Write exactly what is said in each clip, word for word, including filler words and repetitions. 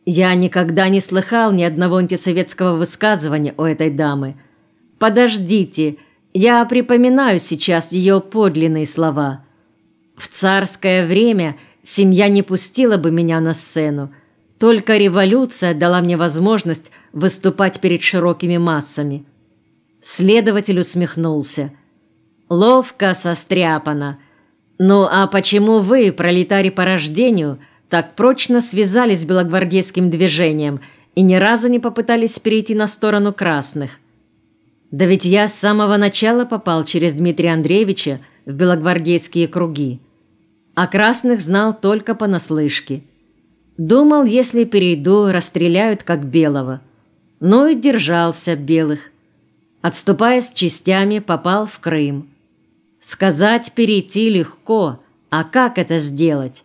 Я никогда не слыхал ни одного антисоветского высказывания у этой дамы. Подождите, я припоминаю сейчас ее подлинные слова. В царское время семья не пустила бы меня на сцену. Только революция дала мне возможность выступать перед широкими массами. Следователь усмехнулся. Ловко состряпано. Ну а почему вы, пролетарий по рождению, так прочно связались с белогвардейским движением и ни разу не попытались перейти на сторону красных? Да ведь я с самого начала попал через Дмитрия Андреевича в белогвардейские круги. А красных знал только понаслышке. Думал, если перейду, расстреляют как белого. Ну и держался белых. Отступая с частями, попал в Крым. Сказать перейти легко, а как это сделать?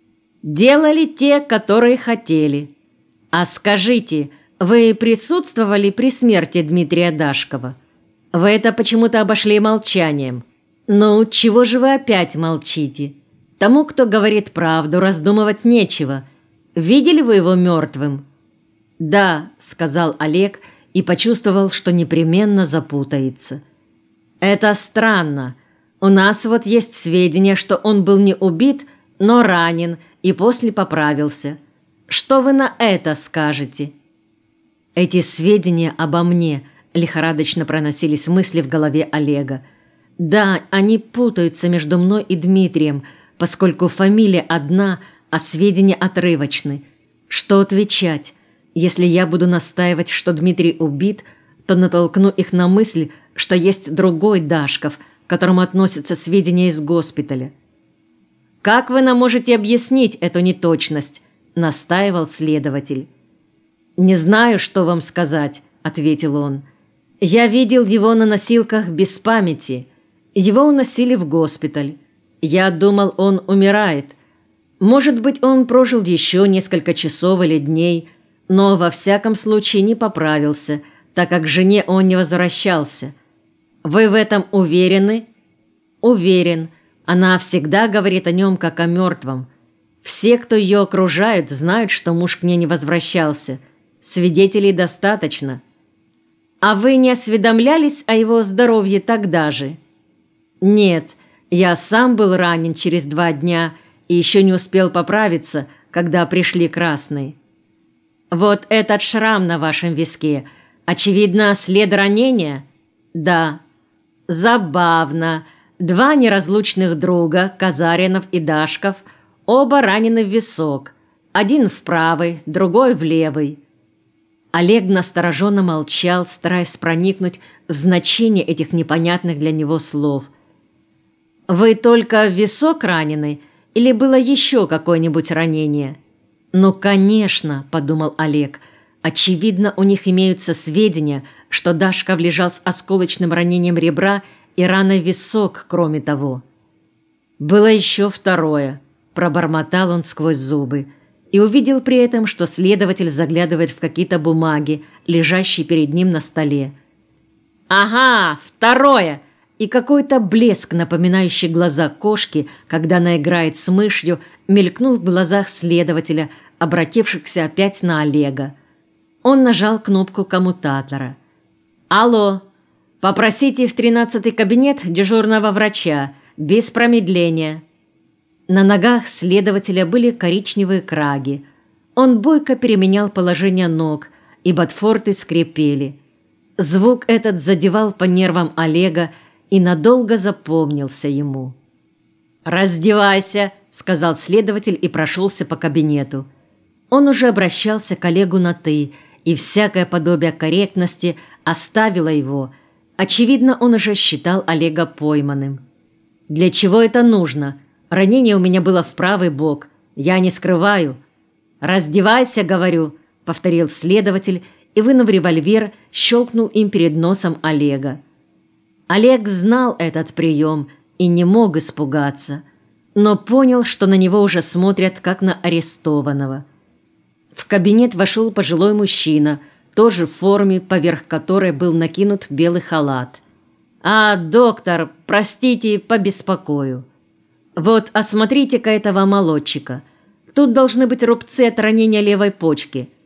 Делали те, которые хотели. А скажите, вы присутствовали при смерти Дмитрия Дашкова? Вы это почему-то обошли молчанием. Ну, чего же вы опять молчите? Тому, кто говорит правду, раздумывать нечего. Видели вы его мертвым? Да, сказал Олег и почувствовал, что непременно запутается. Это странно. У нас вот есть сведения, что он был не убит, но ранен и после поправился. Что вы на это скажете? Эти сведения обо мне лихорадочно проносились мысли в голове Олега. Да, они путаются между мной и Дмитрием, поскольку фамилия одна, а сведения отрывочны. Что отвечать? Если я буду настаивать, что Дмитрий убит, то натолкну их на мысль, что есть другой Дашков, к которому относятся сведения из госпиталя. «Как вы нам можете объяснить эту неточность?» – настаивал следователь. «Не знаю, что вам сказать», – ответил он. «Я видел его на носилках без памяти. Его уносили в госпиталь. Я думал, он умирает. Может быть, он прожил еще несколько часов или дней, но во всяком случае не поправился, так как к жене он не возвращался. Вы в этом уверены?» «Уверен. Она всегда говорит о нем, как о мертвом. Все, кто ее окружают, знают, что муж к ней не возвращался. Свидетелей достаточно». «А вы не осведомлялись о его здоровье тогда же?» «Нет, я сам был ранен через два дня и еще не успел поправиться, когда пришли красные». «Вот этот шрам на вашем виске, очевидно, след ранения?» «Да». «Забавно. Два неразлучных друга, Казаринов и Дашков, оба ранены в висок. Один в правый, другой в левый». Олег настороженно молчал, стараясь проникнуть в значение этих непонятных для него слов. «Вы только в висок ранены или было еще какое-нибудь ранение?» «Ну, конечно», — подумал Олег, — «очевидно, у них имеются сведения, что Дашков лежал с осколочным ранением ребра и раной в висок, кроме того». «Было еще второе», — пробормотал он сквозь зубы, и увидел при этом, что следователь заглядывает в какие-то бумаги, лежащие перед ним на столе. «Ага, второе!» И какой-то блеск, напоминающий глаза кошки, когда она играет с мышью, мелькнул в глазах следователя, обратившихся опять на Олега. Он нажал кнопку коммутатора. «Алло, попросите в тринадцатый кабинет дежурного врача, без промедления». На ногах следователя были коричневые краги. Он бойко переменял положение ног, и ботфорты скрипели. Звук этот задевал по нервам Олега и надолго запомнился ему. «Раздевайся», — сказал следователь и прошелся по кабинету. Он уже обращался к Олегу на «ты», и всякое подобие корректности оставило его. Очевидно, он уже считал Олега пойманным. «Для чего это нужно? Ранение у меня было в правый бок. Я не скрываю». «Раздевайся, говорю», — повторил следователь, и, вынув револьвер, щелкнул им перед носом Олега. Олег знал этот прием и не мог испугаться, но понял, что на него уже смотрят, как на арестованного. В кабинет вошел пожилой мужчина, тоже в форме, поверх которой был накинут белый халат. «А, доктор, простите, побеспокою. Вот осмотрите-ка этого молодчика. Тут должны быть рубцы от ранения левой почки.